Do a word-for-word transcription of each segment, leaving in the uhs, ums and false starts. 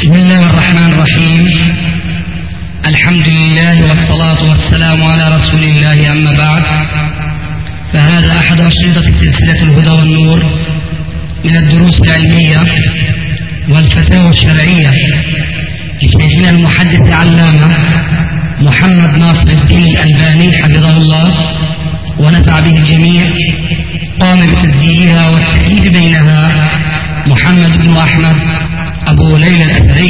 بسم الله الرحمن الرحيم. الحمد لله والصلاة والسلام على رسول الله، أما بعد، فهذا أحد أشرطة سلسلة الهدى والنور من الدروس العلمية والفتاوى الشرعية لشيخنا المحدث العلامة محمد ناصر الدين الألباني حفظه الله ونفع به الجميع. قام بتسجيلها والتأليف بينها محمد بن أحمد أبو ليلى الأثري.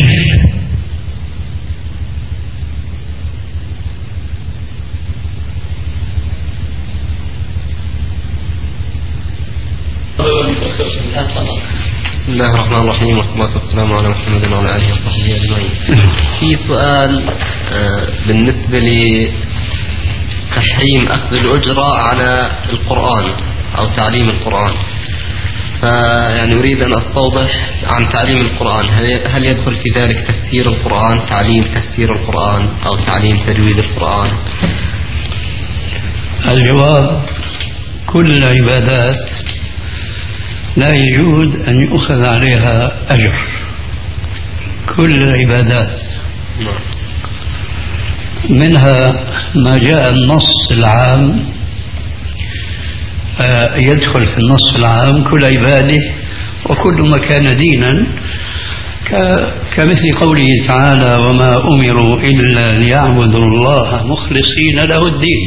بسم الله الرحمن الرحيم، والصلاة والسلام على محمد وعلى آله وصحبه أجمعين. في سؤال بالنسبة لتحريم أخذ الأجرة على القرآن أو تعليم القرآن، فيعني أريد أن أستوضح عن تعليم القرآن. هل يدخل في ذلك تفسير القرآن، تعليم تفسير القرآن، أو تعليم تجويد القرآن؟ الجواب: كل العبادات لا يجوز أن يؤخذ عليها أجر، كل العبادات، منها ما جاء النص العام يدخل في النص العام كل عباده وكل ما كان دينا، كمثل قوله تعالى: وما أمروا إلا ليعبدوا الله مخلصين له الدين.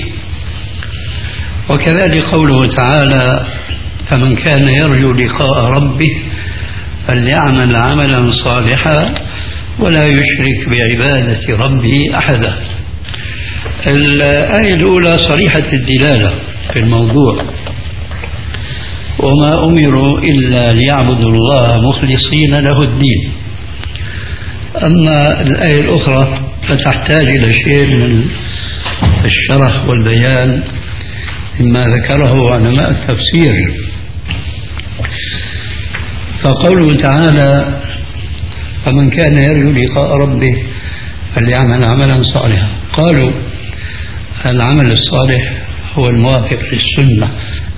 وكذلك قوله تعالى: فمن كان يرجو لقاء ربه فليعمل عملا صالحا ولا يشرك بعبادة ربه أحدا. الآية الأولى صريحة الدلالة في الموضوع: وما أمروا إلا ليعبدوا الله مخلصين له الدين. أما الآية الأخرى فتحتاج إلى شيء من الشرح والبيان مما ذكره علماء التفسير. فقوله تعالى: فمن كان يرجو لقاء ربه فليعمل عملا صالحا، قالوا العمل الصالح هو الموافق للسنة،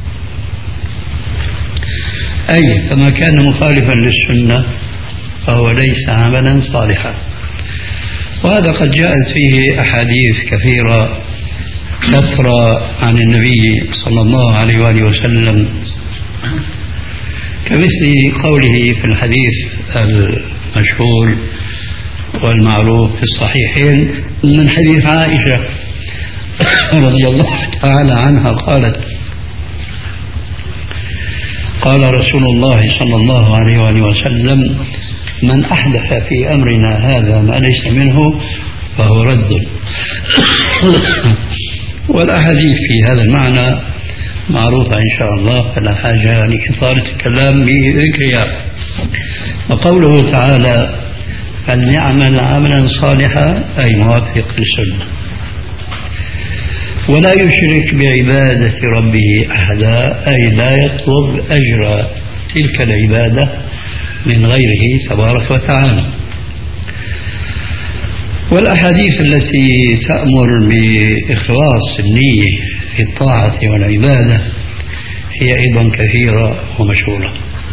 أي فما كان مخالفا للسنة فهو ليس عملا صالحا. وهذا قد جاءت فيه أحاديث كثيرة كثرة عن النبي صلى الله عليه وآله وسلم، كمثل قوله في الحديث المشهور والمعروف في الصحيحين من حديث عائشة رضي الله تعالى عنها قالت: قال رسول الله صلى الله عليه وآله وسلم: من أحدث في أمرنا هذا ما ليس منه فهو رد. والأحاديث في هذا المعنى معروفة إن شاء الله، فلا حاجة لإطالة الكلام بذكرها. وقوله تعالى: فليعمل عملا صالحا، أي موافق للسنة، ولا يشرك بعبادة ربه أحدا، أي لا يطلب أجر تلك العبادة من غيره تبارك وتعالى. والأحاديث التي تأمر بإخلاص النية في الطاعة والعبادة هي أيضا كثيرة ومشهورة.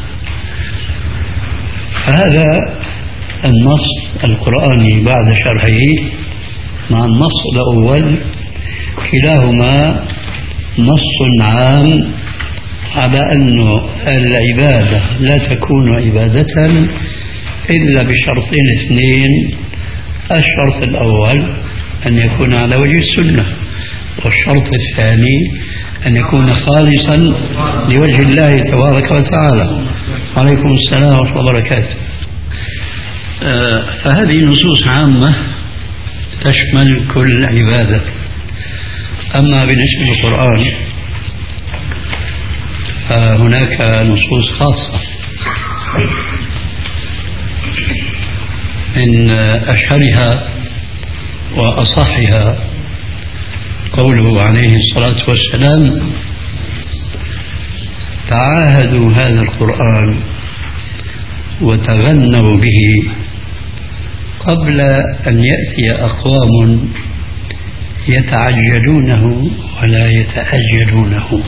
فهذا النص القرآني بعد شرحه مع النص الأول كلاهما نص عام على أن العبادة لا تكون عبادة إلا بشرطين اثنين: الشرط الأول أن يكون على وجه السنة، والشرط الثاني أن يكون خالصا لوجه الله تبارك وتعالى. عليكم السلام ورحمة الله وبركاته. فهذه نصوص عامة تشمل كل عبادة. أما بالنسبة للقرآن فهناك نصوص خاصة، من أشهرها وأصحها قوله عليه الصلاة والسلام: تعاهدوا هذا القرآن وتغنوا به قبل أن يأتي أقوام يتعجلونه ولا يتأجلونه.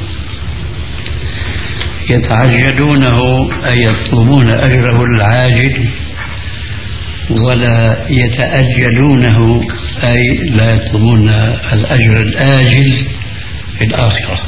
يتعجلونه أي يطلبون أجره العاجل ولا يتأجلونه، أي لا يطلبون الأجر الآجل في الآخرة.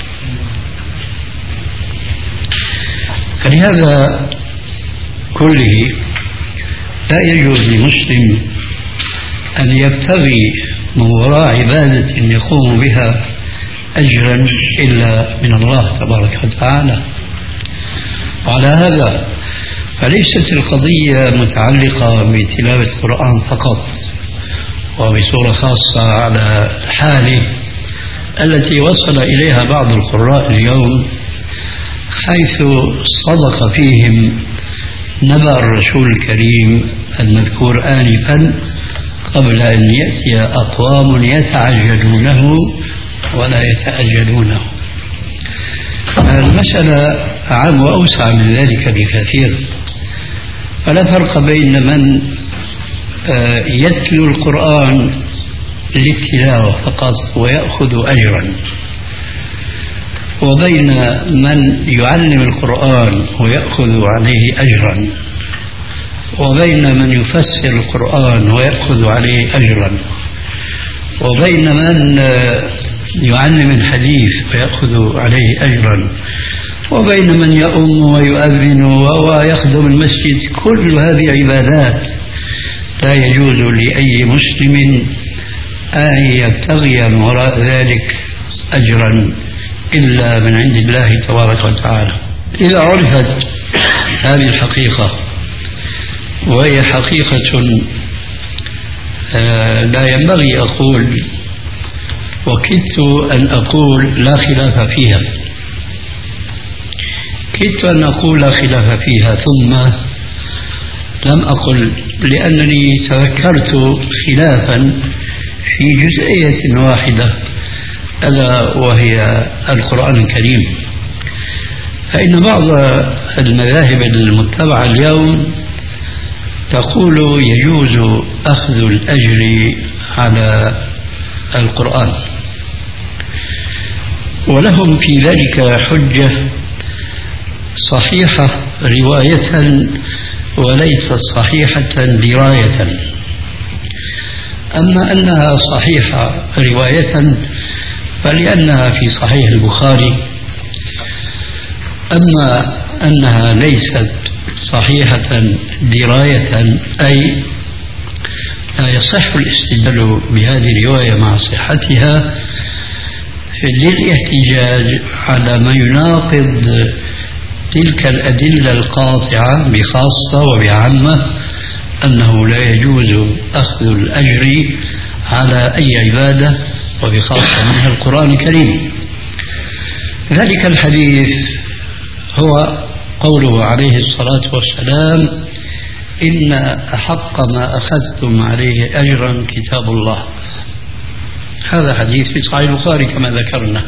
فلهذا كله لا يجوز للمسلم أن يبتغي من وراء عبادة يقوم بها أجرا إلا من الله تبارك وتعالى. وعلى هذا فليست القضية متعلقة بتلاوة القرآن فقط وبصورة خاصة على الحالة التي وصل إليها بعض القراء اليوم، حيث صدق فيهم نبأ الرسول الكريم المذكور آنفا قبل أن يأتي أقوام يتعجلونه ولا يتأجلونه. المسألة عام وأوسع من ذلك بكثير، فلا فرق بين من يتلو القرآن للتلاوة فقط ويأخذ أجرا، وبين من يعلم القرآن ويأخذ عليه أجرا، وبين من يفسر القرآن ويأخذ عليه أجرا، وبين من يعلم الحديث ويأخذ عليه أجرا، وبين من يؤم ويؤذن ويخدم المسجد. كل هذه عبادات لا يجوز لأي مسلم أن يبتغي من وراء ذلك أجرا إلا من عند الله تبارك وتعالى. إذا عرفت هذه الحقيقة، وهي حقيقة لا ينبغي أقول وكدت أن أقول لا خلاف فيها، كدت أن أقول لا خلاف فيها ثم لم أقل، لأنني تذكرت خلافا في جزئية واحدة ألا وهي القرآن الكريم. فإن بعض المذاهب المتبعة اليوم تقول يجوز أخذ الأجر على القرآن، ولهم في ذلك حجة صحيحة رواية وليست صحيحة دراية. أما أنها صحيحة رواية فلأنها في صحيح البخاري، أما أنها ليست صحيحة دراية أي لا يصح الاستدلال بهذه الرواية مع صحتها للاحتجاج على ما يناقض تلك الأدلة القاطعة بخاصة وبعامة أنه لا يجوز أخذ الأجر على أي عبادة وبخاصة منها القرآن الكريم. ذلك الحديث هو قوله عليه الصلاة والسلام: إن أحق ما أخذتم عليه أجرا كتاب الله. هذا حديث في صحيح البخاري كما ذكرنا.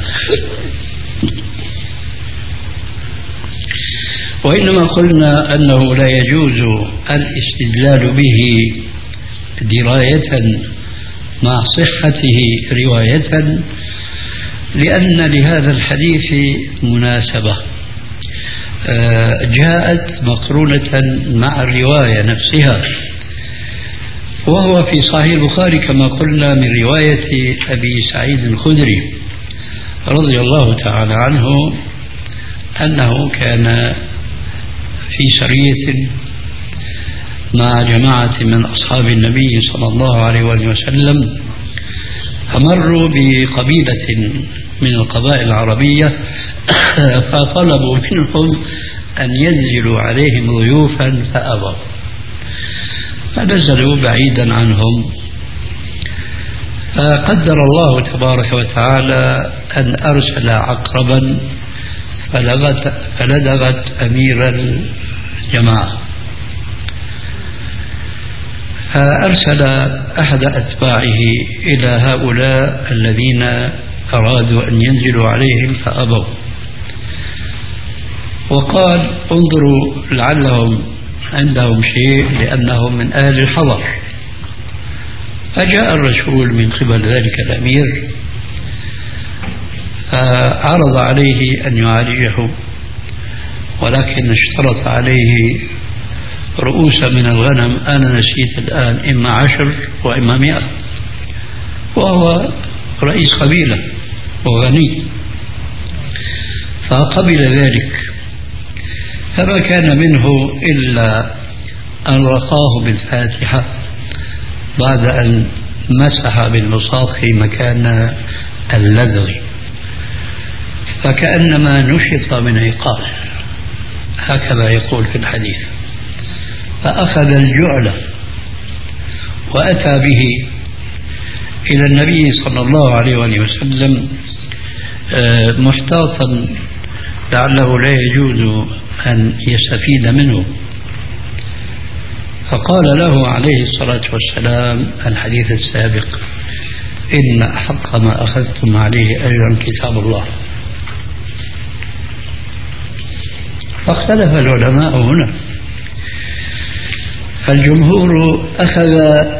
وإنما قلنا أنه لا يجوز الاستدلال به دراية مع صحته رواية، لأن لهذا الحديث مناسبة جاءت مقرونة مع الرواية نفسها، وهو في صحيح البخاري كما قلنا من رواية أبي سعيد الخدري رضي الله تعالى عنه أنه كان في سرية مع جماعة من أصحاب النبي صلى الله عليه وسلم، فمروا بقبيلة من القبائل العربية فطلبوا منهم أن ينزلوا عليهم ضيوفا فأبوا، فنزلوا بعيدا عنهم. فقدر الله تبارك وتعالى أن أرسل عقربا فلدغت, فلدغت أمير الجماعة، فأرسل أحد أتباعه إلى هؤلاء الذين أرادوا أن ينزلوا عليهم فأبوا، وقال: انظروا لعلهم عندهم شيء لأنهم من أهل الحضر. فجاء الرسول من قبل ذلك الأمير فعرض عليه أن يعالجه، ولكن اشترط عليه رؤوسا من الغنم، أنا نسيت الآن، إما عشر وإما مئة، وهو رئيس قبيلة وغني، فقبل ذلك. فما كان منه إلا أن رقاه بالفاتحة بعد أن مسح بالمصاف مكان اللدغ، فكأنما نشط من عقال، هكذا يقول في الحديث. فأخذ الجعل وأتى به إلى النبي صلى الله عليه وسلم محتاطا لعله لا يجوز أن يستفيد منه، فقال له عليه الصلاة والسلام الحديث السابق: إن أحق ما أخذتم عليه أجرا كتاب الله. فاختلف العلماء هنا، فالجمهور أخذ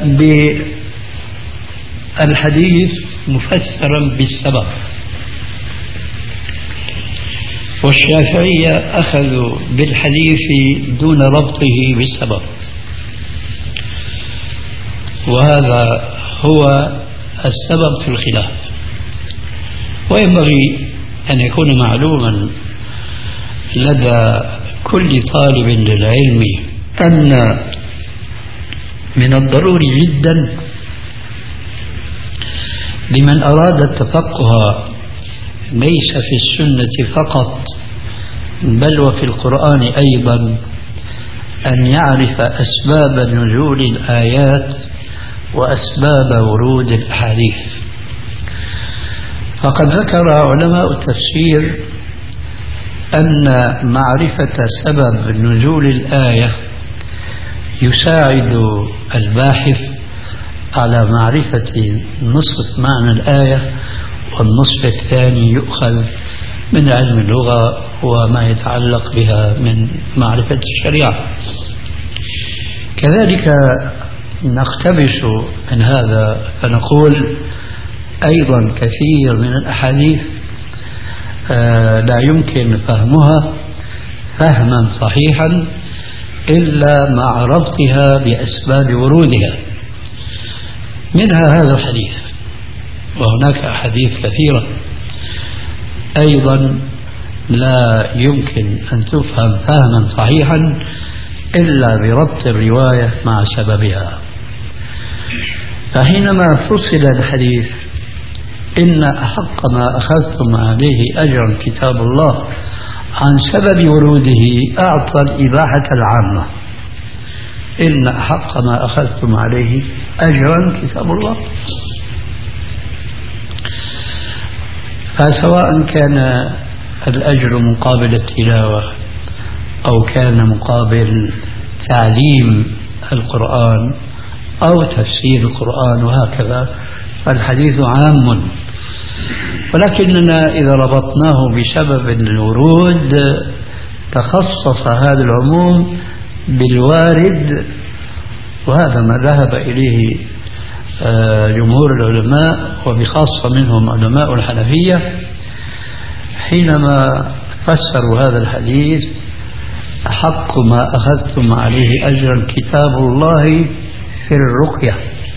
بالحديث مفسرا بالسبب، والشافعية أخذوا بالحديث دون ربطه بالسبب، وهذا هو السبب في الخلاف. وينبغي أن يكون معلوما لدى كل طالب للعلم أن من الضروري جدا لمن أراد التفقه ليس في السنة فقط بل وفي القرآن أيضا أن يعرف أسباب نزول الآيات وأسباب ورود الأحاديث. فقد ذكر علماء التفسير أن معرفة سبب نزول الآية يساعد الباحث على معرفة نصف معنى الآية، والنصف الثاني يؤخذ من علم اللغة وما يتعلق بها من معرفة الشريعة. كذلك نقتبس من هذا فنقول أيضا كثير من الأحاديث لا يمكن فهمها فهما صحيحا إلا مع ربطها بأسباب ورودها، منها هذا الحديث، وهناك أحاديث كثيرة أيضا لا يمكن أن تفهم فهما صحيحا إلا بربط الرواية مع سببها. فحينما فصل الحديث إن أحق ما أخذتم عليه أجرا كتاب الله عن سبب وروده أعطى الإباحة العامة، إن أحق ما أخذتم عليه أجرا كتاب الله. فسواء كان الأجر مقابل التلاوة أو كان مقابل تعليم القرآن أو تفسير القرآن وهكذا، فالحديث عام، ولكننا إذا ربطناه بسبب الورود تخصص هذا العموم بالوارد، وهذا ما ذهب إليه جمهور العلماء وبخاصة منهم علماء الحنفية حينما فسروا هذا الحديث: أحق ما أخذتم عليه أجرا كتاب الله في الرقية،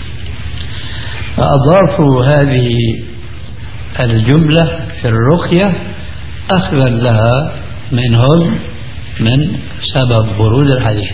فأضافوا هذه الجملة في الرقية أخذا لها منهم من سبب ورود الحديث.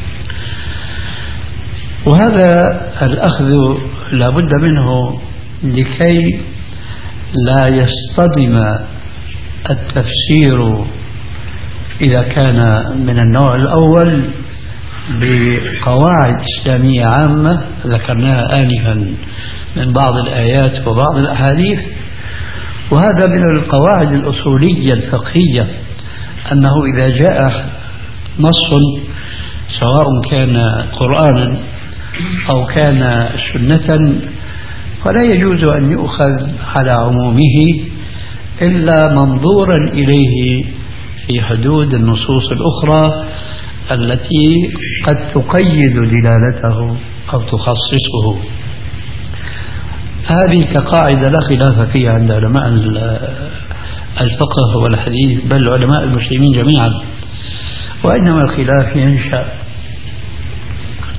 وهذا الأخذ لا بد منه لكي لا يصطدم التفسير إذا كان من النوع الأول بقواعد إسلامية عامة ذكرناها آنفا من بعض الآيات وبعض الأحاديث. وهذا من القواعد الأصولية الفقهية، أنه إذا جاء نص سواء كان قرآنا أو كان سنة فلا يجوز أن يؤخذ على عمومه إلا منظورا إليه في حدود النصوص الأخرى التي قد تقيد دلالته أو تخصصه. هذه كقاعدة لا خلاف فيها عند علماء الفقه والحديث بل علماء المسلمين جميعا، وإنما الخلاف ينشأ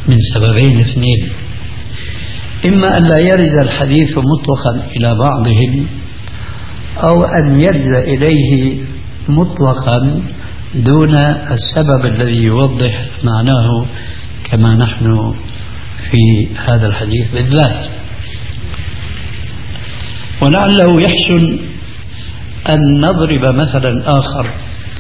من سببين اثنين: إما أن لا يرد الحديث مطلقا إلى بعضهم، أو أن يرد إليه مطلقا دون السبب الذي يوضح معناه كما نحن في هذا الحديث بالذات. ولعله يحسن أن نضرب مثلا آخر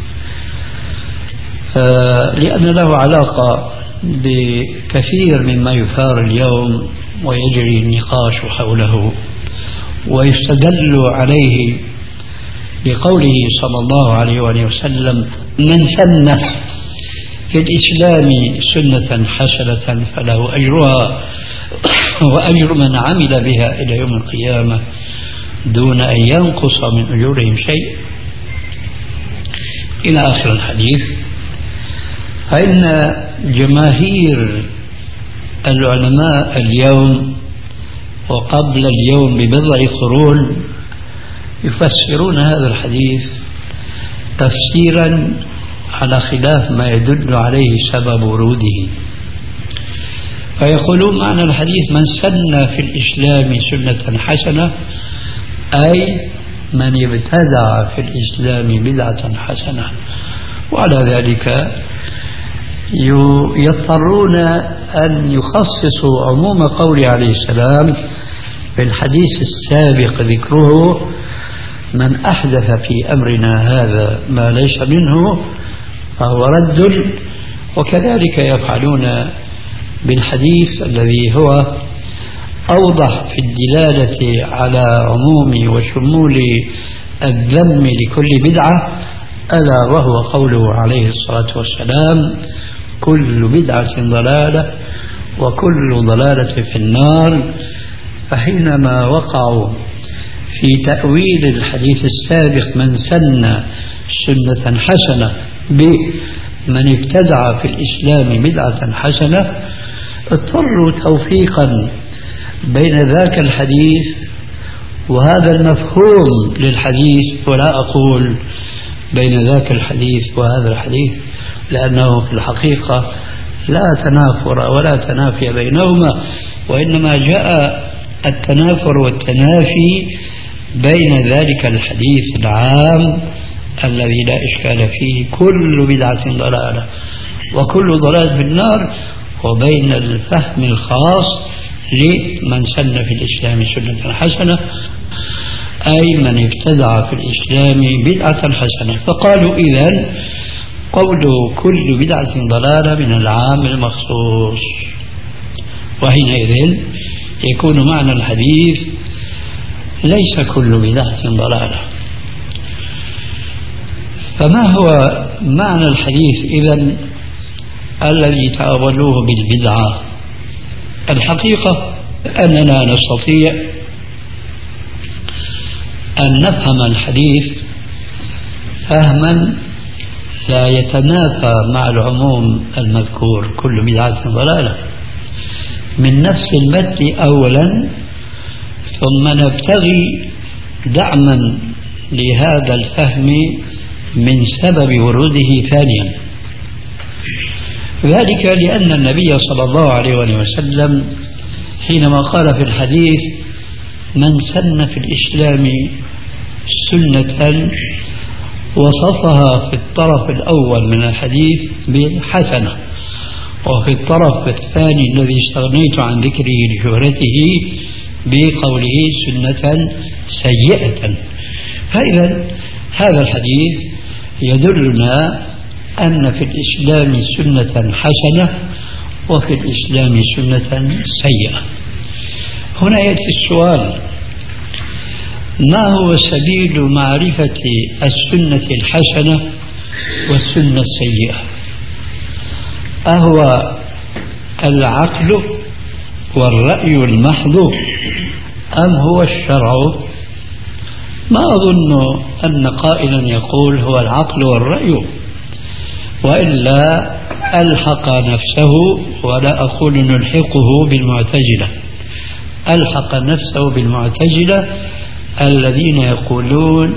لأن له علاقة بكثير مما يثار اليوم ويجري النقاش حوله ويستدل عليه بقوله صلى الله عليه وآله وسلم: من سن في الإسلام سنة حسنة فله أجرها وأجر من عمل بها إلى يوم القيامة دون أن ينقص من أجورهم شيء إلى آخر الحديث. فإن جماهير العلماء اليوم وقبل اليوم ببضع قرون يفسرون هذا الحديث تفسيرا على خلاف ما يدل عليه سبب وروده، فيقولون معنى الحديث: من سن في الإسلام سنة حسنة، أي من ابتدع في الإسلام بدعة حسنة. وعلى ذلك يضطرون أن يخصصوا عموم قوله عليه السلام في الحديث السابق ذكره: من أحدث في أمرنا هذا ما ليس منه فهو رد. وكذلك يفعلون بالحديث الذي هو أوضح في الدلالة على عموم وشمول الذم لكل بدعة، ألا وهو قوله عليه الصلاة والسلام: كل بدعة ضلالة وكل ضلالة في النار. فحينما وقعوا في تأويل الحديث السابق: من سن سنة حسنة بمن ابتدع في الإسلام بدعة حسنة، اضطروا توفيقا بين ذاك الحديث وهذا المفهوم للحديث، ولا أقول بين ذاك الحديث وهذا الحديث، لأنه في الحقيقة لا تنافر ولا تنافي بينهما، وإنما جاء التنافر والتنافي بين ذلك الحديث العام الذي لا إشكال فيه: كل بدعة ضلالة وكل ضلالة في النار، وبين الفهم الخاص لمن سن في الإسلام سنة حسنة، أي من ابتدع في الإسلام بدعة حسنة. فقالوا: إذن قول كل بدعة ضلالة من العام المخصوص، وحينئذ يكون معنى الحديث: ليس كل بدعة ضلالة. فما هو معنى الحديث إذن الذي تأولوه بالبدعة؟ الحقيقة أننا نستطيع أن نفهم الحديث فهما لا يتنافى مع العموم المذكور: كل بدعة ضلالة، من نفس المتن أولا، ثم نبتغي دعما لهذا الفهم من سبب وروده ثانيا. ذلك لأن النبي صلى الله عليه وسلم حينما قال في الحديث: من سن في الإسلام سنة، وصفها في الطرف الأول من الحديث بحسنة، وفي الطرف الثاني الذي استغنيت عن ذكره لشهرته بقوله سنة سيئة. فإذا هذا الحديث يدلنا أن في الإسلام سنة حسنة وفي الإسلام سنة سيئة. هنا يأتي السؤال: ما هو سبيل معرفة السنة الحسنة والسنة السيئة؟ أهو العقل والرأي المحض أم هو الشرع؟ ما أظن أن قائلا يقول هو العقل والرأي، وإلا ألحق نفسه، ولا أقول نلحقه بالمعتزلة، ألحق نفسه بالمعتزلة الذين يقولون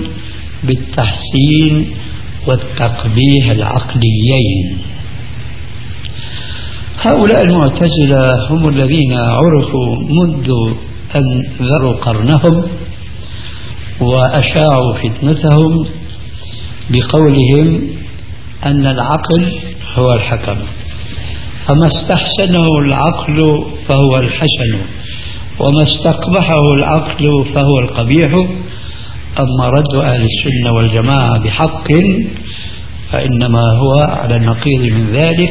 بالتحسين والتقبيح العقليين. هؤلاء المعتزلة هم الذين عرفوا منذ أن ذروا قرنهم وأشاعوا فتنتهم بقولهم أن العقل هو الحكم، فما استحسنه العقل فهو الحسن، وما استقبحه العقل فهو القبيح. أما رد أهل السنة والجماعة بحق فإنما هو على النقيض من ذلك،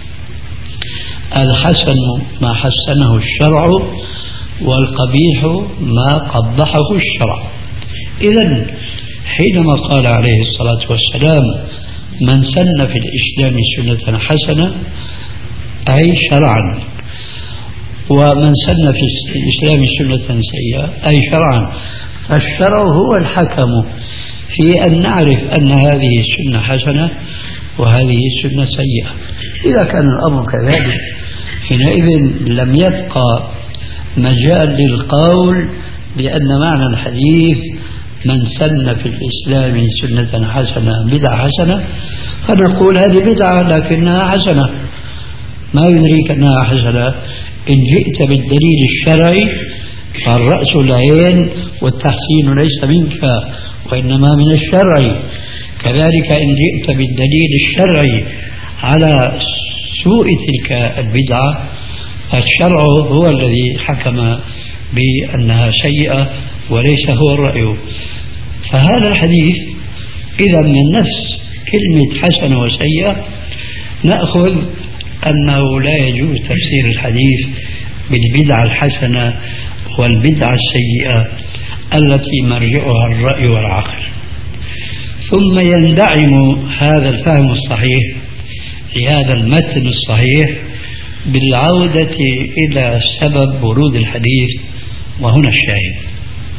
الحسن ما حسنه الشرع والقبيح ما قبحه الشرع. إذن حينما قال عليه الصلاة والسلام من سن في الإسلام سنة حسنة أي شرعا، ومن سن في الإسلام سنة سيئة أي شرعا، فالشرع هو الحكم في أن نعرف أن هذه السنة حسنة وهذه السنة سيئة. إذا كان الأمر كذلك حينئذ لم يبقى مجال للقول بأن معنى الحديث من سن في الإسلام سنة حسنة بدعة حسنة، فنقول هذه بدعة لكنها حسنة. ما يدريك أنها حسنة؟ إن جئت بالدليل الشرعي فالرأس العين والتحسين ليس منك وإنما من الشرع. كذلك إن جئت بالدليل الشرعي على سوء تلك البدعة فالشرع هو الذي حكم بأنها سيئة وليس هو الرأي. فهذا الحديث إذا من نفس كلمة حسنة وسيئة نأخذ أنه لا يجوز تفسير الحديث بالبدعة الحسنة والبدعة السيئة التي مرجعها الرأي والعقل. ثم يندعم هذا الفهم الصحيح لهذا المتن الصحيح بالعودة إلى سبب ورود الحديث، وهنا الشاهد.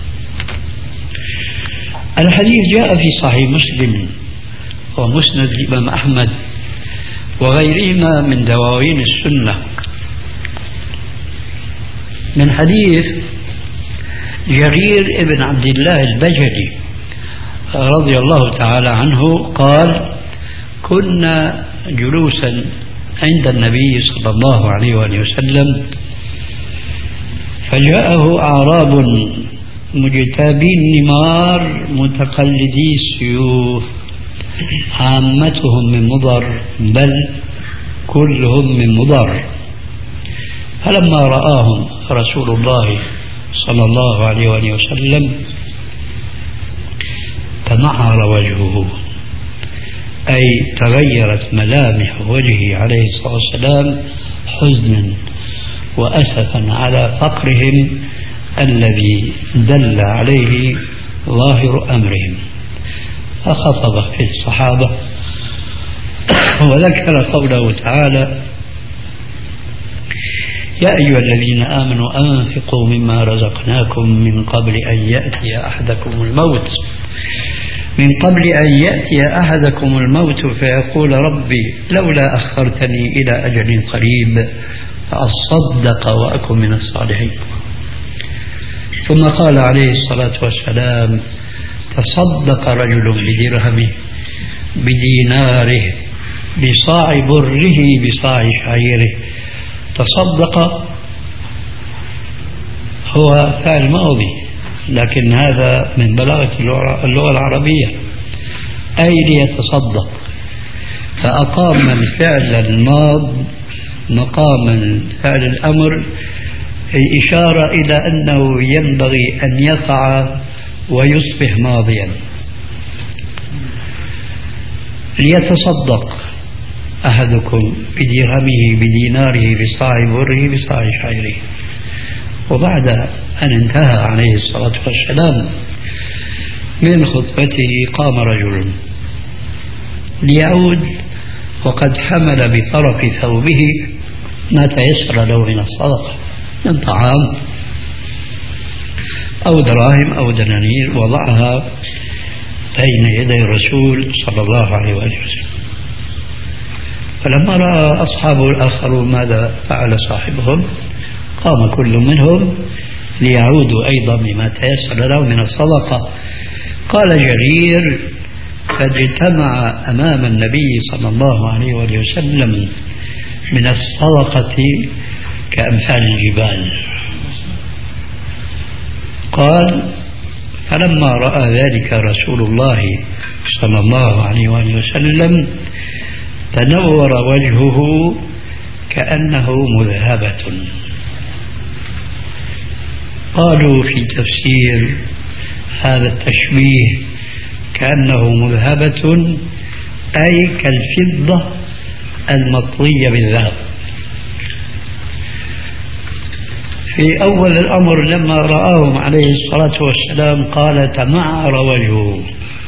الحديث جاء في صحيح مسلم ومسند الإمام أحمد وغيرهما من دواوين السنة من حديث جرير ابن عبد الله البجلي رضي الله تعالى عنه قال كنا جلوسا عند النبي صلى الله عليه وآله وسلم فجاءه أعراب مجتابي النمار متقلدي السيوف عامتهم من مضر بل كلهم من مضر، فلما رآهم رسول الله صلى الله عليه وآله وسلم تنعر وجهه، أي تغيرت ملامح وجهه عليه الصلاة والسلام حزنا وأسفا على فقرهم الذي دل عليه ظاهر أمرهم، فخفض في الصحابة وذكر قوله تعالى يا أيها الذين آمنوا أنفقوا مما رزقناكم من قبل أن يأتي أحدكم الموت من قبل أن يأتي أحدكم الموت فيقول ربي لولا أخرتني إلى أجل قريب فأصدق وأكن من الصالحين. ثم قال عليه الصلاة والسلام تصدق رجل بدرهمه بديناره بصاع بره بصاع شعيره. تصدق هو فعل ماضي لكن هذا من بلاغة اللغة العربية، أي ليتصدق، فأقام الفعل الماض مقام فعل الأمر إشارة إلى أنه ينبغي أن يقع ويصبح ماضيا. ليتصدق أحدكم بدرهمه بديناره بصاع بره بصاع شعيره. وبعد أن انتهى عليه الصلاة والسلام من خطبته قام رجل ليعود وقد حمل بطرف ثوبه ما تيسر له من الصدقة من طعام أو دراهم أو دنانير، وضعها بين يدي الرسول صلى الله عليه وسلم. فلما رأى أصحابه الآخرون ماذا فعل صاحبهم قام كل منهم ليعودوا أيضا بما تيسر له من الصدقة. قال جرير فاجتمع أمام النبي صلى الله عليه وسلم من الصدقة كأمثال الجبال. قال: فلما رأى ذلك رسول الله صلى الله عليه وآله وسلم تنور وجهه كأنه مذهبة. قالوا في تفسير هذا التشبيه كأنه مذهبة أي كالفضة المطلية بالذهب. في أول الأمر لما رآهم عليه الصلاة والسلام قال: تمعر وجهه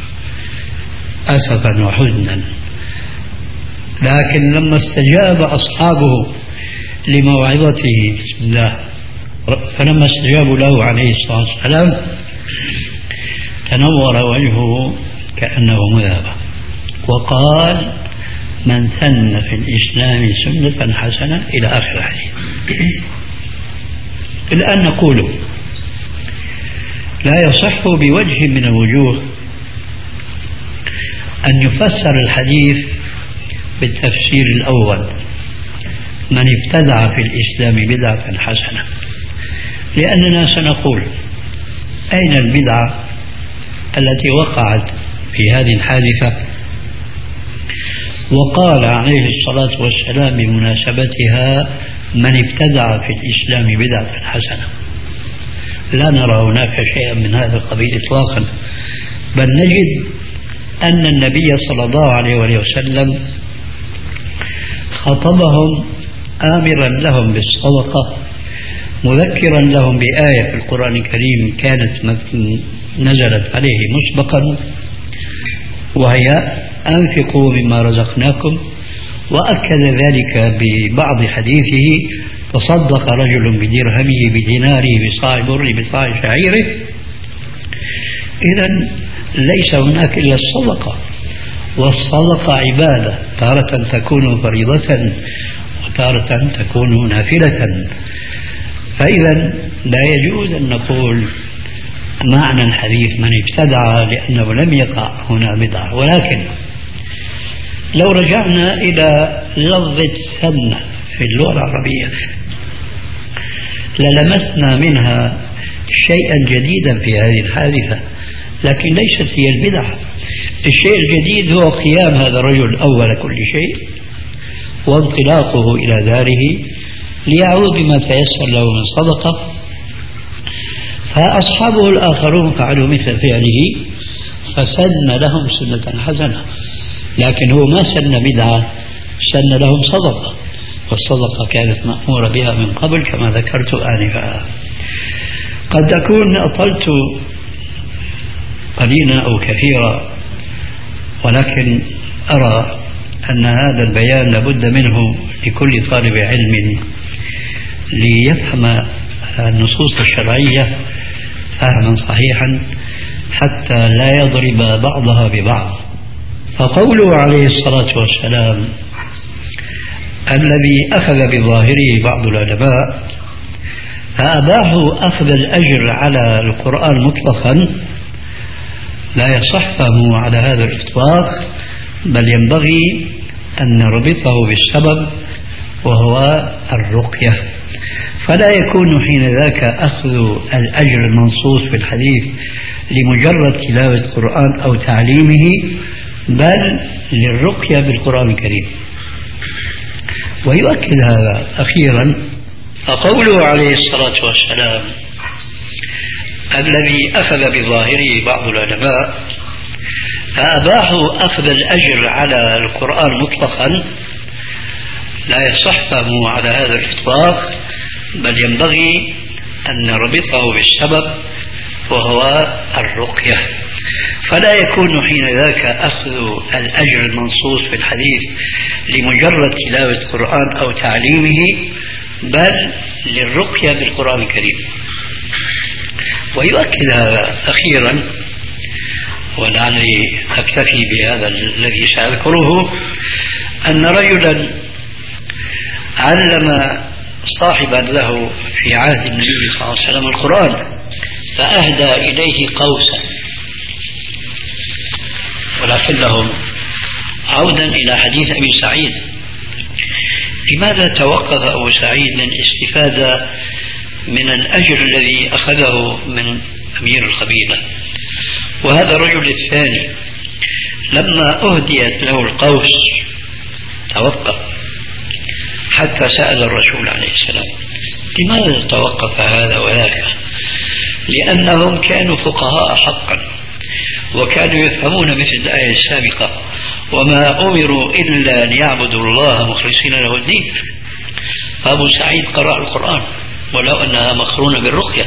أسفا وحزنا. لكن لما استجاب أصحابه لموعظته بسم الله، فلما استجابوا له عليه الصلاة والسلام تنور وجهه كأنه مذهبة، وقال: من سن في الإسلام سنة حسنة إلى آخر الحديث. الآن نقول لا يصح بوجه من الوجوه أن يفسر الحديث بالتفسير الأول: من ابتدع في الإسلام بدعة حسنة، لأننا سنقول أين البدعة التي وقعت في هذه الحادثة؟ وقال عليه الصلاة والسلام بمناسبتها: من ابتدع في الإسلام بدعة حسنة. لا نرى هناك شيئا من هذا القبيل إطلاقا، بل نجد أن النبي صلى الله عليه وسلم خطبهم آمرا لهم بالصدقة، مذكرا لهم بآية في القرآن الكريم كانت نزلت عليه مسبقا، وهي: أنفقوا مما رزقناكم. وأكد ذلك ببعض حديثه: تصدق رجل بدرهمه بديناره بصاع بر بصاع شعيره. إذن ليس هناك إلا الصدقة، والصدقة عبادة، تارة تكون فريضة وتارة تكون نافلة. فإذا لا يجوز أن نقول معنى الحديث من ابتدع لأنه لم يقع هنا بدعة. ولكن لو رجعنا إلى لفظة سنة في اللغة العربية للمسنا منها شيئا جديدا في هذه الحادثة، لكن ليست هي البدعة. الشيء الجديد هو قيام هذا الرجل أول كل شيء وانطلاقه إلى داره ليعود بما تيسر له من صدقة، فأصحابه الآخرون فعلوا مثل فعله فسن لهم سنة حسنة، لكن هو ما سن بدعة، سن لهم صدقة، والصدقة كانت مأمورة بها من قبل كما ذكرت آنفا. قد أكون أطلت قليلا أو كثيرا، ولكن أرى أن هذا البيان لابد منه لكل طالب علم ليفهم النصوص الشرعية فهما صحيحا حتى لا يضرب بعضها ببعض. فقوله عليه الصلاة والسلام الذي أخذ بظاهره بعض العلماء فأباحوا أخذ الأجر على القرآن مطلقا، لا يصح فهمه على هذا الإطلاق، بل ينبغي أن نربطه بالسبب وهو الرقية، فلا يكون حين ذاك أخذ الأجر المنصوص في الحديث لمجرد تلاوة القرآن أو تعليمه، بل للرقية بالقرآن الكريم. ويؤكد هذا أخيرا فقوله عليه الصلاة والسلام الذي أخذ بظاهره بعض العلماء فأباحوا أخذ الأجر على القرآن مطلقا، لا يصح فهمه على هذا الإطلاق، بل ينبغي أن نربطه بالسبب وهو الرقية، فلا يكون حين ذاك أخذ الأجر المنصوص في الحديث لمجرد تلاوة القرآن أو تعليمه، بل للرقية بالقرآن الكريم. ويؤكد هذا أخيرا، ولعلي أكتفي بهذا الذي سأذكره، أن رجلا علم صاحبا له في عهد النبي صلى الله عليه وسلم القرآن فأهدى إليه قوسا، ولكنهم عودا إلى حديث أبي سعيد لماذا توقف أبو سعيد للاستفادة من الأجر الذي أخذه من أمير القبيلة؟ وهذا الرجل الثاني لما أهديت له القوس توقف حتى سأل الرسول عليه السلام لماذا توقف هذا وذاك؟ لأنهم كانوا فقهاء حقا وكانوا يفهمون مثل الآية السابقة وما أمروا إلا أن يعبدوا الله مخلصين له الدين. فأبو سعيد قرأ القرآن ولو أنها مقرونة بالرقية،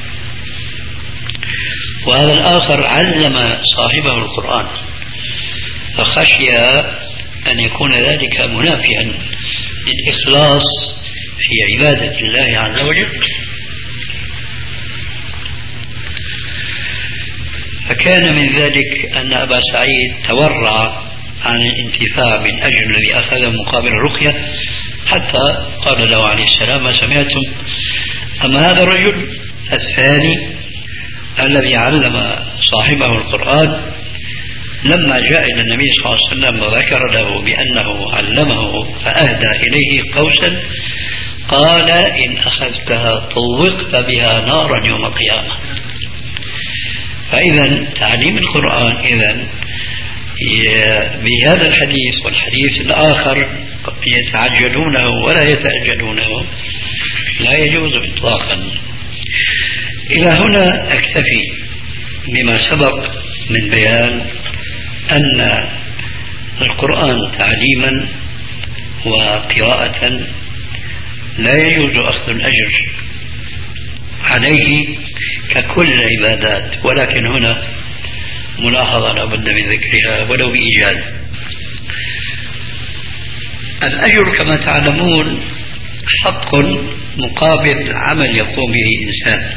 وهذا الآخر علم صاحبه القرآن فخشي أن يكون ذلك منافيا للإخلاص في عبادة الله عز وجل. فكان من ذلك أن أبا سعيد تورع عن الانتفاع بالأجر الذي أخذه مقابل الرقية حتى قال له عليه السلام ما سمعتم. أما هذا الرجل الثاني الذي علم صاحبه القرآن لما جاء إلى النبي صلى الله عليه وسلم وذكر له بأنه علمه فأهدى إليه قوسا قال إن أخذتها طوقت بها نارا يوم القيامة. فإذا تعليم القرآن إذن بهذا الحديث والحديث الآخر يتعجلونه ولا يتأجلونه لا يجوز إطلاقا. إلى هنا أكتفي بما سبق من بيان أن القرآن تعليما وقراءة لا يجوز أخذ الأجر عليه ككل العبادات، ولكن هنا ملاحظة لا بد من ذكرها ولو بإيجاز. الأجر كما تعلمون حق مقابل عمل يقوم به إنسان.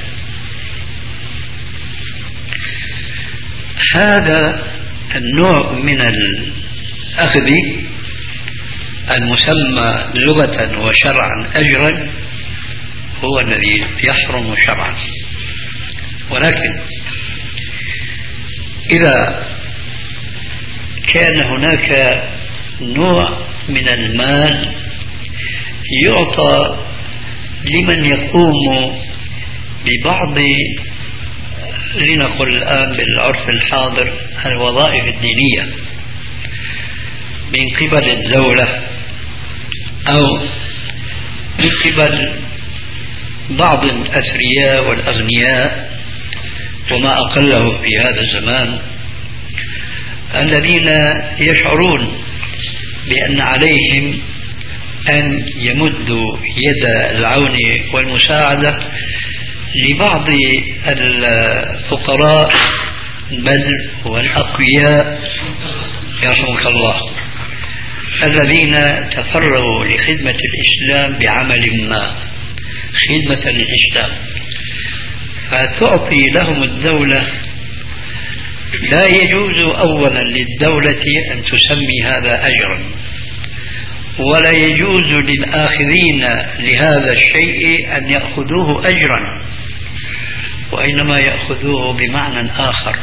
هذا النوع من الأخذ المسمى لغة وشرعا أجرا هو الذي يحرم شرعا، ولكن إذا كان هناك نوع من المال يعطى لمن يقوم ببعض لنقل الآن بالعرف الحاضر الوظائف الدينية من قبل الدولة أو من قبل بعض الأثرياء والأغنياء وما أقله في هذا الزمان الذين يشعرون بأن عليهم أن يمدوا يد العون والمساعدة لبعض الفقراء بل والأقوياء يرحمك الله الذين تفرغوا لخدمة الإسلام بعمل ما خدمة للإسلام، فتعطي لهم الدولة. لا يجوز أولا للدولة أن تسمي هذا أجرا، ولا يجوز للآخذين لهذا الشيء أن يأخذوه أجرا، وإنما يأخذوه بمعنى آخر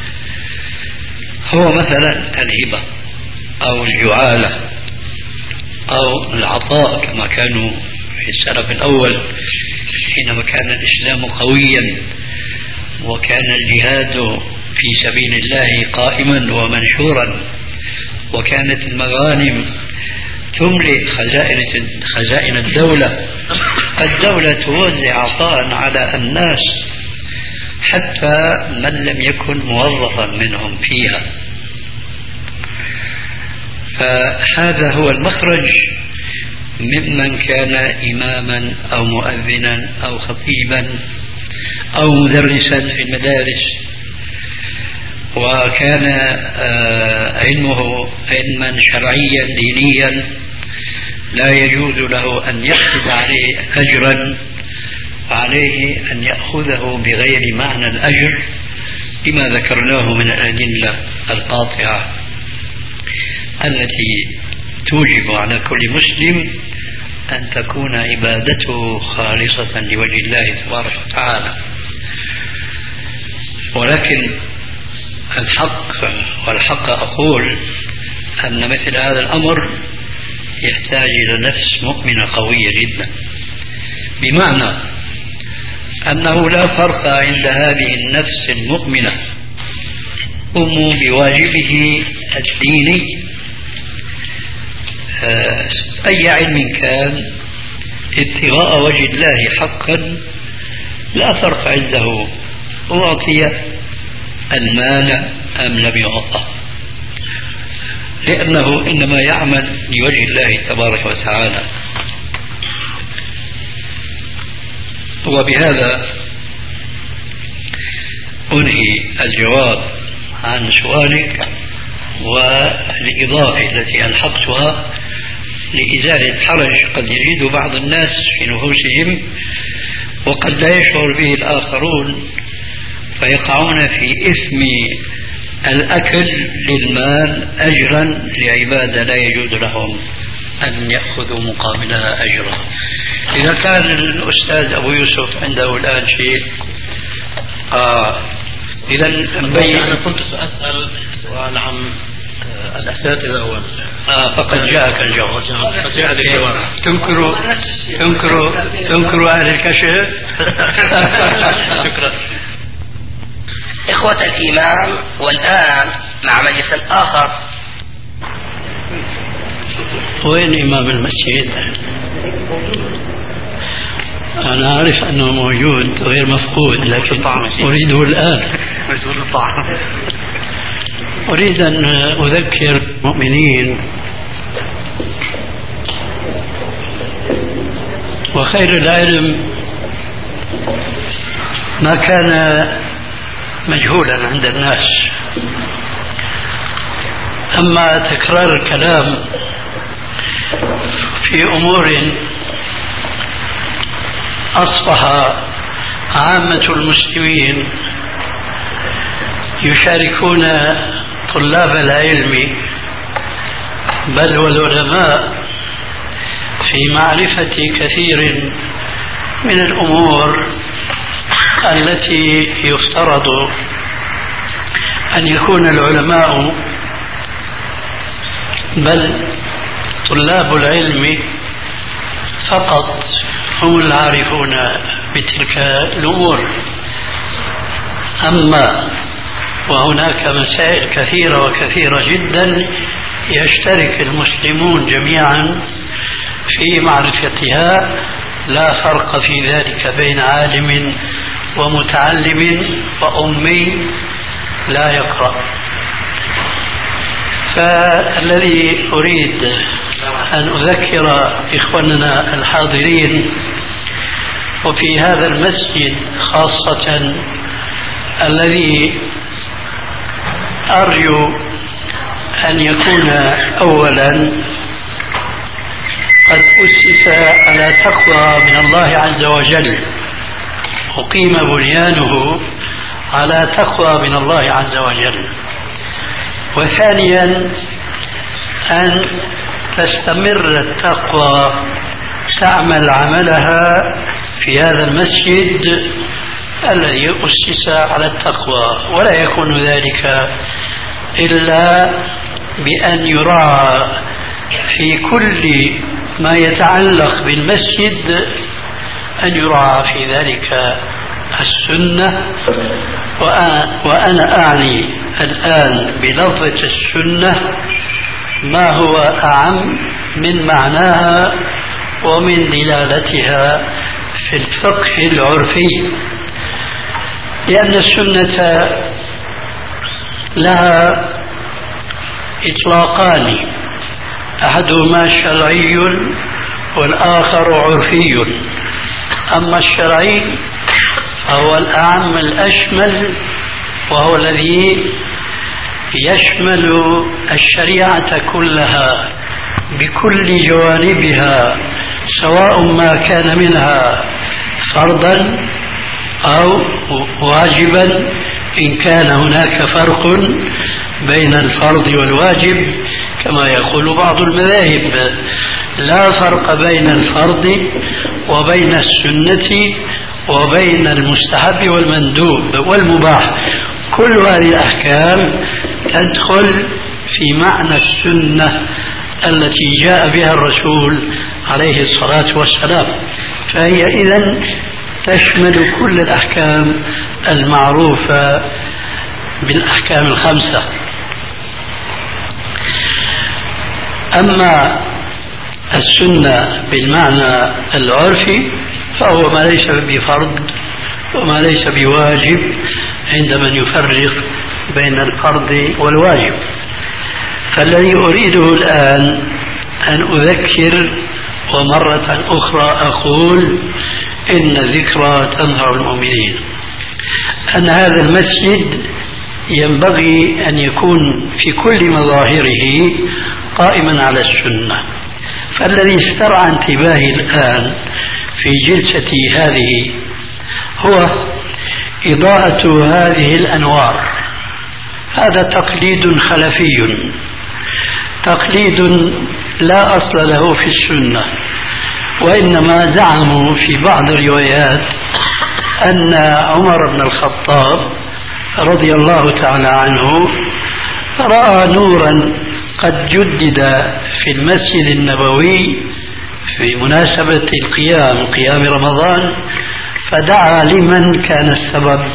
هو مثلا الهبة أو الجعالة أو العطاء كما كانوا في السلف الأول حينما كان الإسلام قويا وكان الجهاد في سبيل الله قائما ومنشورا وكانت المغانم تملئ خزائن خزائن الدولة. الدولة توزع عطاء على الناس حتى من لم يكن موظفا منهم فيها. فهذا هو المخرج ممن كان إماما أو مؤذنا أو خطيبا أو مدرسا في المدارس وكان علمه علما شرعيا دينيا، لا يجوز له أن يأخذ عليه أجرا، فعليه أن يأخذه بغير معنى الأجر لما ذكرناه من الأدلة القاطعة التي توجب على كل مسلم أن تكون عبادته خالصة لوجه الله تبارك وتعالى. ولكن الحق والحق أقول أن مثل هذا الأمر يحتاج إلى نفس مؤمنة قوية جدا، بمعنى أنه لا فرق عند هذه النفس المؤمنة قم بواجبه الديني أي علم كان ابتغاء وجه الله حقا، لا فرق عنده أعطي المال أم لم يعطى، لأنه إنما يعمل لوجه الله تبارك وتعالى. وبهذا أنهي الجواب عن سؤالك والإضافة التي ألحقتها لإزالة حرج قد يجد بعض الناس في نفوسهم وقد لا يشعر به الآخرون، فيقعون في إثم الأكل للمال أجرا لعبادة لا يجوز لهم أن يأخذوا مقابلها أجرا. إذا كان الأستاذ أبو يوسف عنده الآن شيء آه إذا نبين. أنا كنت سأسأل سؤال عن الأساتذة أول آه فقد جاءك الجواب. فجاء الجواب. تنكر تنكر تنكر أهل الكشف. شكرا. إخوة الإيمان، والآن مع مجلس آخر. وين إمام المسجد؟ أنا أعرف أنه موجود غير مفقود، لكن أريده الآن. أريد أن أذكر المؤمنين وخير العلم ما كان مجهولا عند الناس، أما تكرار الكلام في أمور أصبح عامة المسلمين يشاركون طلاب العلم بل والعلماء في معرفة كثير من الأمور التي يفترض أن يكون العلماء بل طلاب العلم فقط هم العارفون بتلك الأمور. أما وهناك مسائل كثيرة وكثيرة جدا يشترك المسلمون جميعا في معرفتها، لا فرق في ذلك بين عالم ومتعلم وأمي لا يقرأ. فالذي أريد أن أذكر إخواننا الحاضرين وفي هذا المسجد خاصة الذي أرجو أن يكون أولا قد أسس على تقوى من الله عز وجل، أقيم بنيانه على تقوى من الله عز وجل، وثانيا أن تستمر التقوى تعمل عملها في هذا المسجد الذي أسس على التقوى، ولا يكون ذلك إلا بأن يراعى في كل ما يتعلق بالمسجد أن يراعى في ذلك السنة. وأنا أعني الآن بلفظة السنة ما هو أعم من معناها ومن دلالتها في الفقه العرفي، لأن السنة لها إطلاقان، أحدهما شرعي والآخر عرفي. أما الشرعي فهو الأعم الأشمل، وهو الذي يشمل الشريعة كلها بكل جوانبها، سواء ما كان منها فرضا أو واجبا، إن كان هناك فرق بين الفرض والواجب كما يقول بعض المذاهب. لا فرق بين الفرض وبين السنة وبين المستحب والمندوب والمباح، كل هذه الأحكام تدخل في معنى السنة التي جاء بها الرسول عليه الصلاة والسلام، فهي إذن تشمل كل الأحكام المعروفة بالأحكام الخمسة. أما السنة بالمعنى العرفي فهو ما ليس بفرض وما ليس بواجب عند من يفرق بين الفرض والواجب. فالذي أريده الآن أن أذكر، ومرة أخرى أقول إن الذكرى تنفع المؤمنين، أن هذا المسجد ينبغي أن يكون في كل مظاهره قائما على السنة. فالذي استرعى انتباهي الآن في جلستي هذه هو إضاءة هذه الأنوار. هذا تقليد خلفي، تقليد لا أصل له في السنة، وإنما زعموا في بعض الروايات أن عمر بن الخطاب رضي الله تعالى عنه رأى نورا قد جدد في المسجد النبوي في مناسبة القيام قيام رمضان، فدعا لمن كان السبب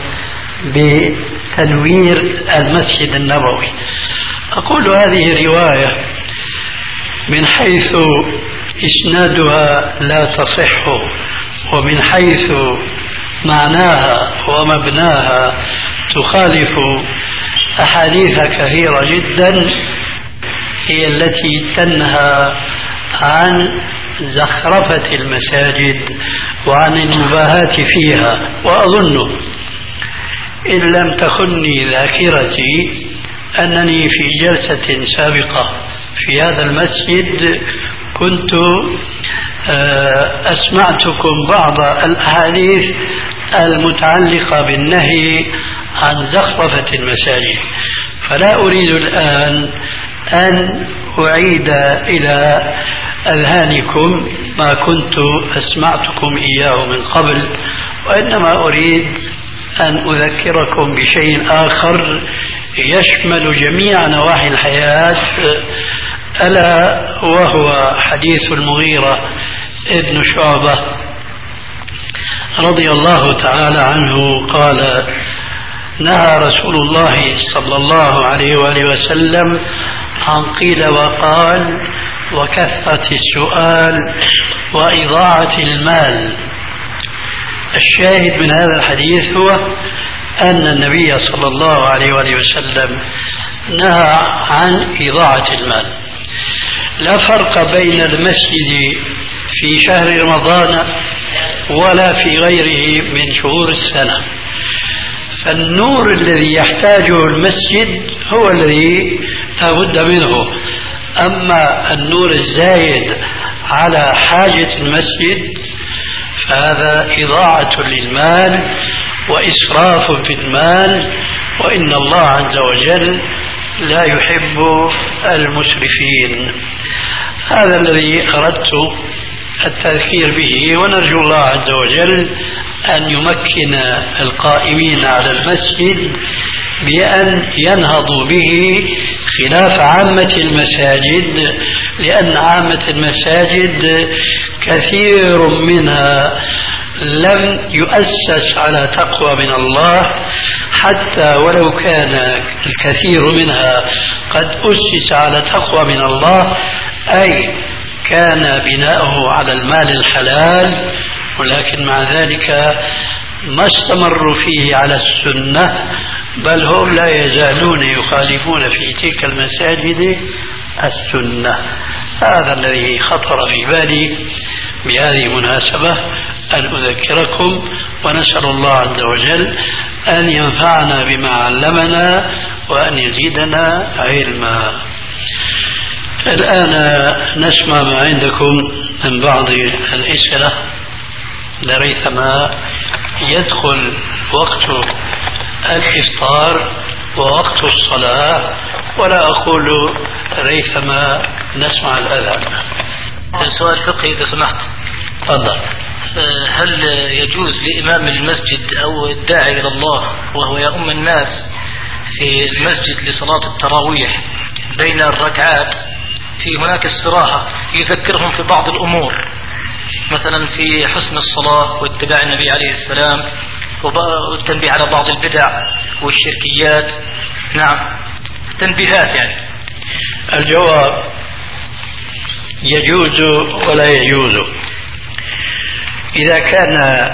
بتنوير المسجد النبوي. أقول هذه رواية من حيث إسنادها لا تصح، ومن حيث معناها ومبناها تخالف أحاديث كثيرة جدا هي التي تنهى عن زخرفة المساجد وعن المباهاة فيها. وأظن إن لم تخني ذاكرتي أنني في جلسة سابقة في هذا المسجد كنت أسمعتكم بعض الأحاديث المتعلقة بالنهي عن زخرفة المساجد، فلا أريد الآن أن أعيد إلى أذهانكم ما كنت أسمعتكم إياه من قبل، وإنما أريد أن أذكركم بشيء آخر يشمل جميع نواحي الحياة، ألا وهو حديث المغيرة ابن شعبة رضي الله تعالى عنه قال: نهى رسول الله صلى الله عليه وآله وسلم عن قيل وقال وكثرة السؤال وإضاعة المال. الشاهد من هذا الحديث هو أن النبي صلى الله عليه وآله وسلم نهى عن إضاعة المال. لا فرق بين المسجد في شهر رمضان ولا في غيره من شهور السنة، فالنور الذي يحتاجه المسجد هو الذي لا بد منه. أما النور الزايد على حاجة المسجد فهذا إضاعة للمال وإسراف في المال، وإن الله عز وجل لا يحب المسرفين. هذا الذي أردت التذكير به، ونرجو الله عز وجل أن يمكن القائمين على المسجد بأن ينهضوا به خلاف عامة المساجد، لأن عامة المساجد كثير منها لم يؤسس على تقوى من الله، حتى ولو كان الكثير منها قد أسس على تقوى من الله، أي كان بناؤه على المال الحلال، ولكن مع ذلك ما استمروا فيه على السنة، بل هم لا يزالون يخالفون في تلك المساجد السنة. هذا الذي خطر في بالي بهذه المناسبة أن أذكركم، ونسأل الله عز وجل أن ينفعنا بما علمنا وأن يزيدنا علما. الآن نسمع ما عندكم من بعض الأسئلة، لريثما يدخل وقت الإفطار ووقت الصلاة، ولا أقول ريثما نسمع الأذان. سؤال فقهي إذا سمحت. تفضل. هل يجوز لإمام المسجد أو الداعي إلى الله وهو يؤم الناس في المسجد لصلاة التراويح بين الركعات في هناك استراحة يذكرهم في بعض الأمور، مثلا في حسن الصلاة واتباع النبي عليه السلام والتنبيه على بعض البدع والشركيات. نعم، تنبيهات يعني. الجواب يجوز ولا يجوز. إذا كان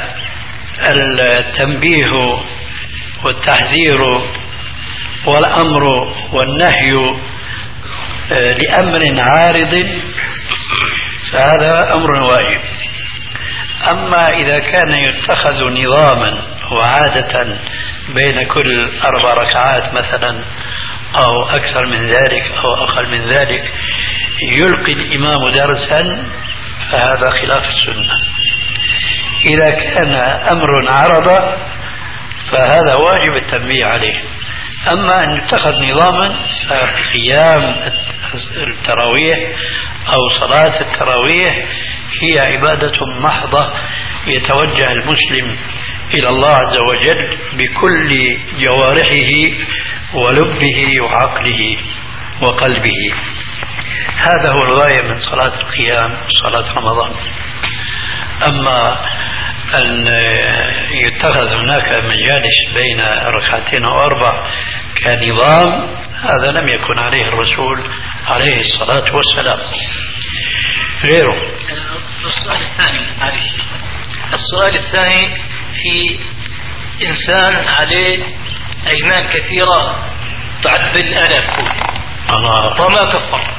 التنبيه والتحذير والأمر والنهي لأمر عارض فهذا أمر واجب. أما إذا كان يتخذ نظاما وعادة بين كل أربع ركعات مثلا أو أكثر من ذلك أو أقل من ذلك يلقي الإمام درسا فهذا خلاف السنة. إذا كان أمر عرض فهذا واجب التنبيه عليه. أما أن يتخذ نظاما فقيام التراويح أو صلاة التراويح هي عبادة محضة يتوجه المسلم إلى الله عز وجل بكل جوارحه ولبه وعقله وقلبه. هذا هو الغاية من صلاة القيام صلاة رمضان. أما أن يتخذ هناك مجالس بين ركعتين أو أربع كنظام هذا لم يكن عليه الرسول عليه الصلاة والسلام. غيره. السؤال الثاني معلش. السؤال الثاني في إنسان عليه أيمان كثيرة تعد بالآلاف وما كفر،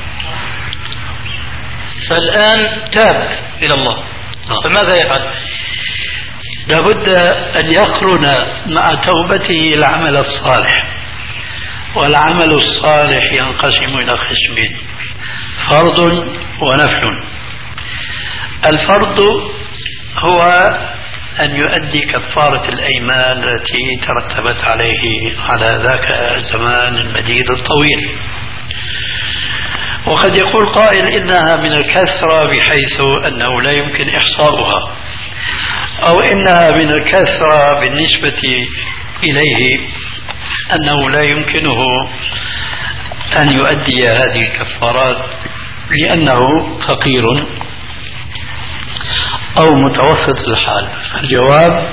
فالآن تاب إلى الله، فماذا يفعل؟ لابد أن يقرن مع توبته العمل الصالح، والعمل الصالح ينقسم إلى قسمين: فرض ونفل. الفرض هو أن يؤدي كفارة الأيمان التي ترتبت عليه على ذاك الزمان المديد الطويل. وقد يقول قائل إنها من الكثرة بحيث أنه لا يمكن إحصاؤها، أو إنها من الكثرة بالنسبة إليه أنه لا يمكنه أن يؤدي هذه الكفارات لأنه فقير أو متوسط الحال. الجواب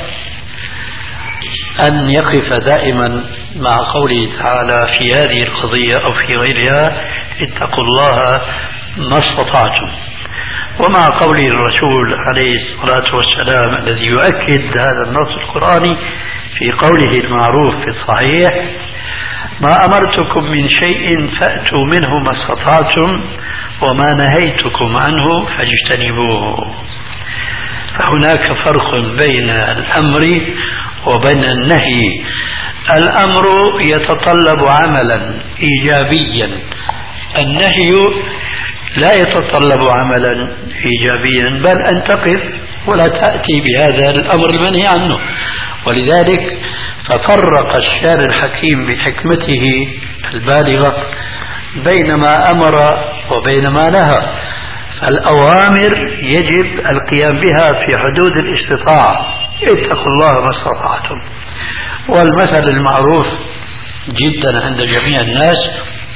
أن يقف دائما مع قوله تعالى في هذه القضية أو في غيرها: اتقوا الله ما استطعتم. ومع قوله الرسول عليه الصلاة والسلام الذي يؤكد هذا النص القرآني في قوله المعروف في الصحيح: ما أمرتكم من شيء فأتوا منه ما استطعتم وما نهيتكم عنه فاجتنبوه. فهناك فرق بين الأمر وبين النهي. الأمر يتطلب عملا إيجابيا، النهي لا يتطلب عملا إيجابيا، بل أن تقف ولا تأتي بهذا الأمر المنهي عنه. ولذلك ففرق الشارع الحكيم بحكمته البالغة بين ما أمر وبين ما نهى. فالأوامر يجب القيام بها في حدود الاستطاعة: اتقوا الله ما استطعتم. والمثل المعروف جدا عند جميع الناس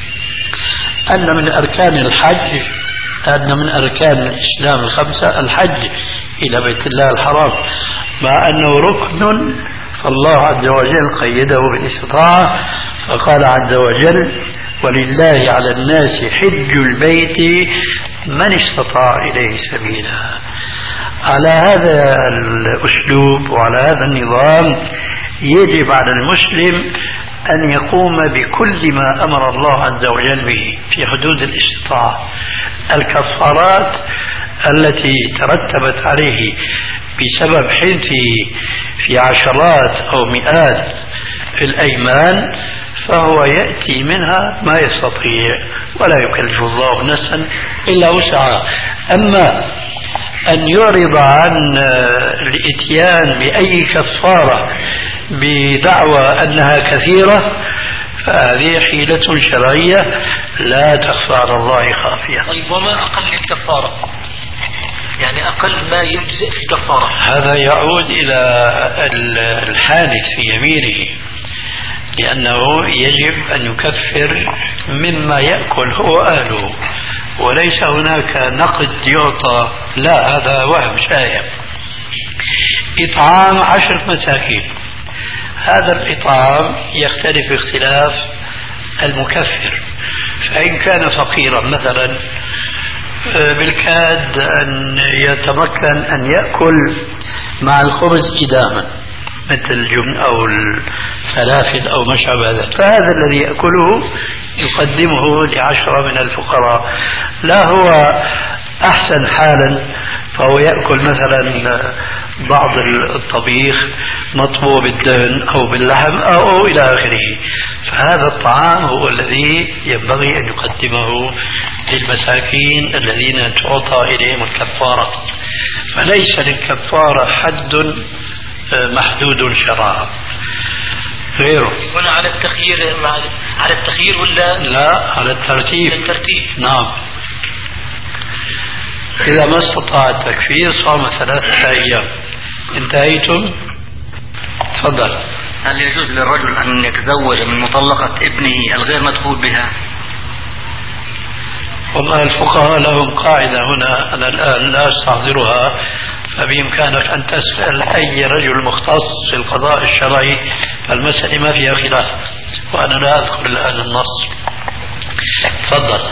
أن من أركان الحج أن من أركان الإسلام الخمسة الحج إلى بيت الله الحرام، مع أنه ركن فالله عز وجل قيده بالاستطاعة، فقال عز وجل: ولله على الناس حج البيت من استطاع إليه سبيلا. على هذا الأسلوب وعلى هذا النظام يجب على المسلم أن يقوم بكل ما أمر الله عز وجل به في حدود الاستطاعة. الكفارات التي ترتبت عليه بسبب حنثه في عشرات أو مئات الأيمان فهو يأتي منها ما يستطيع، ولا يكلف الله نفسا إلا وسعها. أما أن يعرض عن الإتيان بأي كفارة بدعوى أنها كثيرة فهذه حيلة شرعية لا تخفى على الله خافية. طيب، وما أقل الكفارة؟ يعني أقل ما يجزئ في الكفارة؟ هذا يعود إلى الحادث في يمينه، لأنه يجب أن يكفر مما يأكل هو أهله. وليس هناك نقد يعطى، لا هذا وهم شائع. إطعام عشرة مساكين، هذا الإطعام يختلف اختلاف المكفر، فإن كان فقيرا مثلا بالكاد أن يتمكن أن يأكل مع الخبز إداما مثل الجبن أو الفلافل أو ما شابه ذلك، فهذا الذي يأكله يقدمه لعشرة من الفقراء. لا هو أحسن حالا فهو يأكل مثلا بعض الطبيخ مطبوع بالدهن أو باللحم أو إلى آخره، فهذا الطعام هو الذي ينبغي أن يقدمه للمساكين الذين تعطى إليهم الكفارة، فليس للكفارة حد محدود شرعا غيره. هنا على التخيير، على التخيير ولا لا على الترتيب؟ الترتيب نعم. إذا ما استطاع التكفير صام ثلاثة أيام. انتهيتم؟ تفضل. هل يجوز للرجل أن يتزوج من مطلقة ابنه الغير مدخول بها؟ والله الفقهاء لهم قاعدة هنا أنا الآن لا أستحضرها، فبإمكانك أن تسأل أي رجل مختص في القضاء الشرعي، فالمسألة ما فيها خلاف، وأنا لا أذكر الآن النص. تفضل.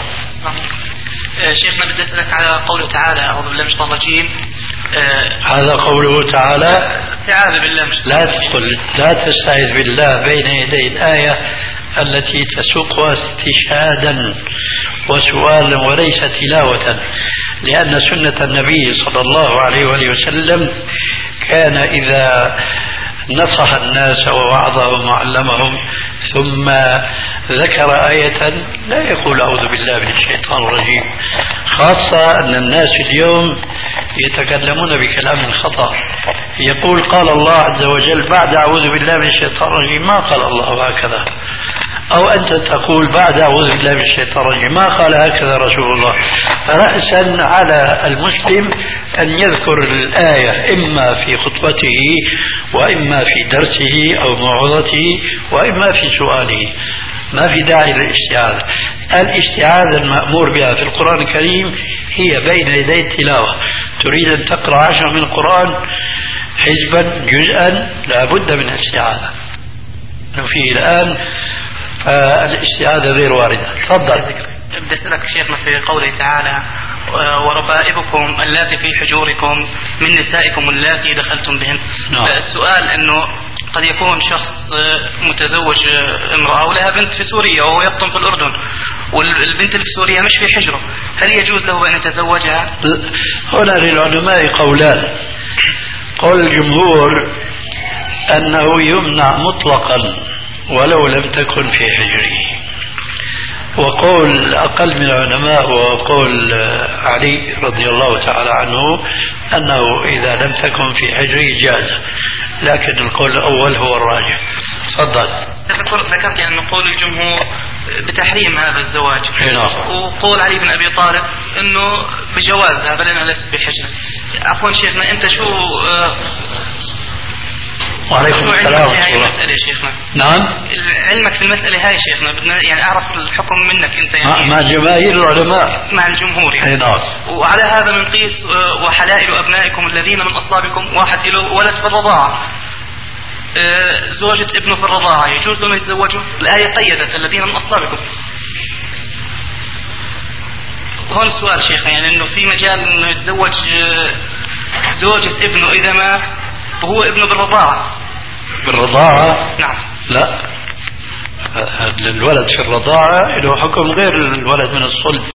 شيخنا بدي أسألك على قوله تعالى أعوذ بالله من الشيطان الرجيم. هذا قوله تعالى استعاذ بالله. لا تقل لا تستعذ بالله بين يدي الآية التي تسوقها استشهادا وسؤالا وليس تلاوة، لأن سنة النبي صلى الله عليه وآله وسلم كان إذا نصح الناس ووعظهم وعلمهم ثم ذكر آية لا يقول أعوذ بالله من الشيطان الرجيم، خاصة أن الناس اليوم يتكلمون بكلام خطأ، يقول قال الله عز وجل بعد أعوذ بالله من الشيطان الرجيم ما قال الله هكذا، أو أنت تقول بعد أعوذ بالله من الشيطان الرجيم ما قال هكذا رسول الله. فرأسا على المسلم أن يذكر الآية إما في خطبته وإما في درسه أو موعظته وإما في سؤاله، ما في داعي للاستعاذة. الاستعاذة المأمور بها في القرآن الكريم هي بين يدي التلاوة، تريد أن تقرأ عشرة من القرآن حزبا جزءا لا بد من الاستعاذة فيه الآن، فالاستعاذة غير واردة. تفضل. بدي أسألك شيخنا في قوله تعالى وربائبكم اللاتي في حجوركم من نسائكم اللاتي دخلتم بهن. نعم. السؤال أنه قد يكون شخص متزوج امرأة ولها بنت في سوريا وهو يقطن في الأردن، والبنت اللي في سوريا مش في حجره، هل يجوز له أن يتزوجها؟ هنا للعلماء قولان. قول الجمهور أنه يمنع مطلقا ولو لم تكن في حجره، وقول أقل من العلماء وقول علي رضي الله تعالى عنه أنه إذا لم تكن في حجره جاز، لكن القول الأول هو الراجح. تفضل. ذكرت يعني أن قول الجمهور بتحريم هذا الزواج، هنا. وقول علي بن أبي طالب أنه بجوازها بل أنها ليست بحجر. عفوا شيخنا أنت شو وعليكم السلام ورحمة الله. المسألة شيخنا. نعم. علمك في المسألة هاي شيخنا، بدنا يعني أعرف الحكم منك أنت يعني. مع جماهير العلماء. مع الجمهور يعني. نعم. وعلى هذا بنقيس وحلائل أبنائكم الذين من أصلابكم واحد له ولد في الرضاعة، زوجة ابنه في الرضاعة يجوز لهم يتزوجوا؟ الآية قيدت الذين من أصلابكم. هون السؤال شيخنا يعني إنه في مجال إنه يتزوج زوجة ابنه إذا ما وهو ابنه بالرضاعة. بالرضاعة؟ نعم. لا، الولد في الرضاعة له حكم غير الولد من الصلب.